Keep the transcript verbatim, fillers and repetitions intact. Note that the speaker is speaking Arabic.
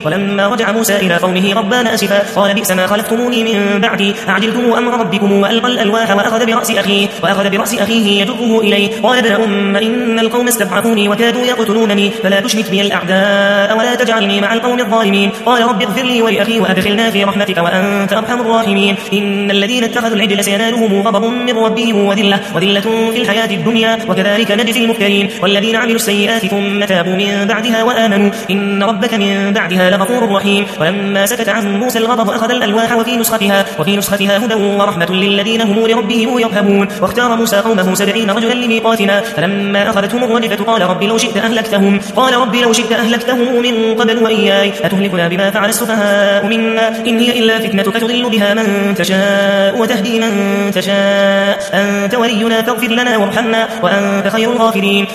ولما رجع موسى إلى قومه غضبان أسفا قال بئس ما خلفتموني من بعدي أعجلتم أمر ربكم وألقى الألواح وأخذ برأس أخيه وأخذ برأس أخيه يجره إليه قال ابن أم إن القوم استضعفوني وكادوا يقتلونني فلا تشمت بي الأعداء ولا تجعلني مع القوم الظالمين قال رب اغفر لي ولأخي وأدخلنا في رحمتك وأنت أرحم الراحمين إن الذين اتخذوا العجل سينالهم غضب من ربهم وذلة وذلة في الحياة الدنيا وكذلك نجزي المفترين والذين عملوا السيئات ثم تابوا من بعدها وآمنوا إن ربك من بعدها لغفور رحيم ولما سكت عن موسى الغضب أخذ الألواح وفي نسختها وفي نسختها هدى ورحمة للذين هم لربهم يرهبون واختار موسى قومه سبعين رجلا لميقاتنا فلما أخذتهم الرجفة قال رب لو شئت أهلكتهم قال رب لو شئت أهلكتهم من قبل وإياي أتهلكنا بما فعل السفهاء منا إن هي إلا فتنتك تضل بها من تشاء وتهدي من تشاء أنت ولينا فاغفر لنا وارحمنا وأنت خير الغافرين